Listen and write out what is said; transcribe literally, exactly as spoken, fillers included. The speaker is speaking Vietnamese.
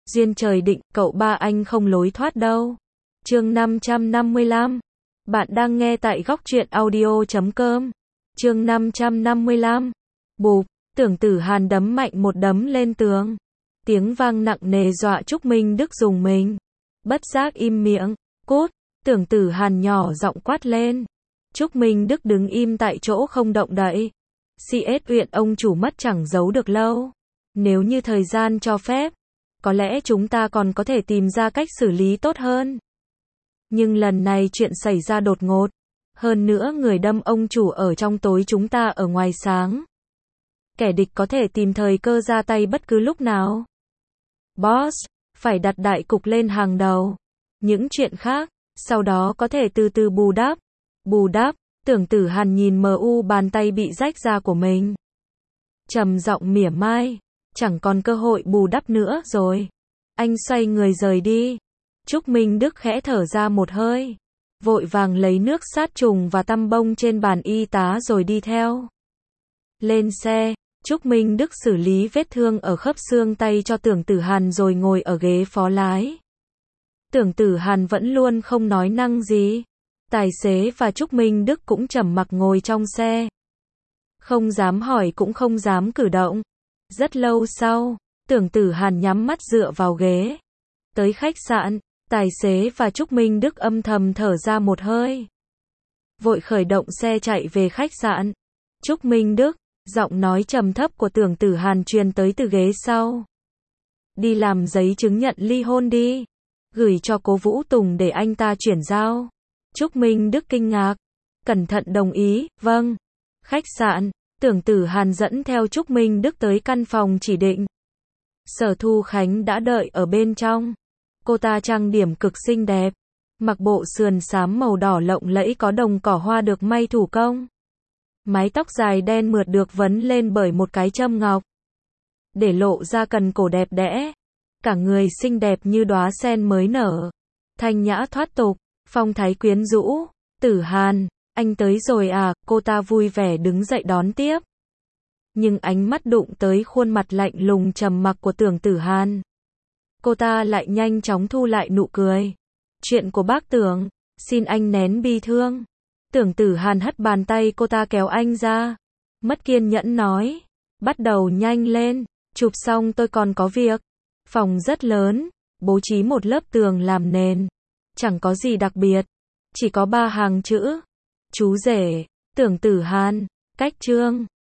Duyên trời định, cậu ba anh không lối thoát đâu. Chương năm trăm năm mươi lăm. Bạn đang nghe tại góc truyện audio chấm com. Chương năm trăm năm mươi lăm. Bụp, Tưởng Tử Hàn đấm mạnh một đấm lên tường. Tiếng vang nặng nề dọa Trúc Minh Đức rùng mình. Bất giác im miệng. Cút, Tưởng Tử Hàn nhỏ giọng quát lên. Trúc Minh Đức đứng im tại chỗ không động đậy. xê ét Uyển ông chủ mất chẳng giấu được lâu. Nếu như thời gian cho phép, có lẽ chúng ta còn có thể tìm ra cách xử lý tốt hơn. Nhưng lần này chuyện xảy ra đột ngột. Hơn nữa người đâm ông chủ ở trong tối, chúng ta ở ngoài sáng. Kẻ địch có thể tìm thời cơ ra tay bất cứ lúc nào. Boss, phải đặt đại cục lên hàng đầu. Những chuyện khác, sau đó có thể từ từ bù đắp. Bù đắp, Tưởng Tử Hàn nhìn mờ u bàn tay bị rách ra của mình. Trầm giọng mỉa mai. Chẳng còn cơ hội bù đắp nữa rồi. Anh xoay người rời đi. Trúc Minh Đức khẽ thở ra một hơi. Vội vàng lấy nước sát trùng và tăm bông trên bàn y tá rồi đi theo. Lên xe, Trúc Minh Đức xử lý vết thương ở khớp xương tay cho Tưởng Tử Hàn rồi ngồi ở ghế phó lái. Tưởng Tử Hàn vẫn luôn không nói năng gì. Tài xế và Trúc Minh Đức cũng trầm mặc ngồi trong xe. Không dám hỏi cũng không dám cử động. Rất lâu sau, Tưởng Tử Hàn nhắm mắt dựa vào ghế. Tới khách sạn, tài xế và Trúc Minh Đức âm thầm thở ra một hơi. Vội khởi động xe chạy về khách sạn. Trúc Minh Đức, giọng nói trầm thấp của Tưởng Tử Hàn truyền tới từ ghế sau. Đi làm giấy chứng nhận ly hôn đi. Gửi cho Cố Vũ Tùng để anh ta chuyển giao. Trúc Minh Đức kinh ngạc. Cẩn thận đồng ý, vâng. Khách sạn, Tưởng Tử Hàn dẫn theo Trúc Minh Đức tới căn phòng chỉ định. Sở Thu Khánh đã đợi ở bên trong. Cô ta trang điểm cực xinh đẹp. Mặc bộ sườn xám màu đỏ lộng lẫy có đồng cỏ hoa được may thủ công. Mái tóc dài đen mượt được vấn lên bởi một cái châm ngọc. Để lộ ra cần cổ đẹp đẽ. Cả người xinh đẹp như đóa sen mới nở. Thanh nhã thoát tục, phong thái quyến rũ. Tử Hàn, anh tới rồi à, cô ta vui vẻ đứng dậy đón tiếp. Nhưng ánh mắt đụng tới khuôn mặt lạnh lùng trầm mặc của Tưởng Tử Hàn. Cô ta lại nhanh chóng thu lại nụ cười. Chuyện của bác Tưởng, xin anh nén bi thương. Tưởng Tử Hàn hất bàn tay cô ta kéo anh ra. Mất kiên nhẫn nói. Bắt đầu nhanh lên, chụp xong tôi còn có việc. Phòng rất lớn, bố trí một lớp tường làm nền. Chẳng có gì đặc biệt, chỉ có ba hàng chữ. Chú rể, Tưởng Tử Hàn, cách chương.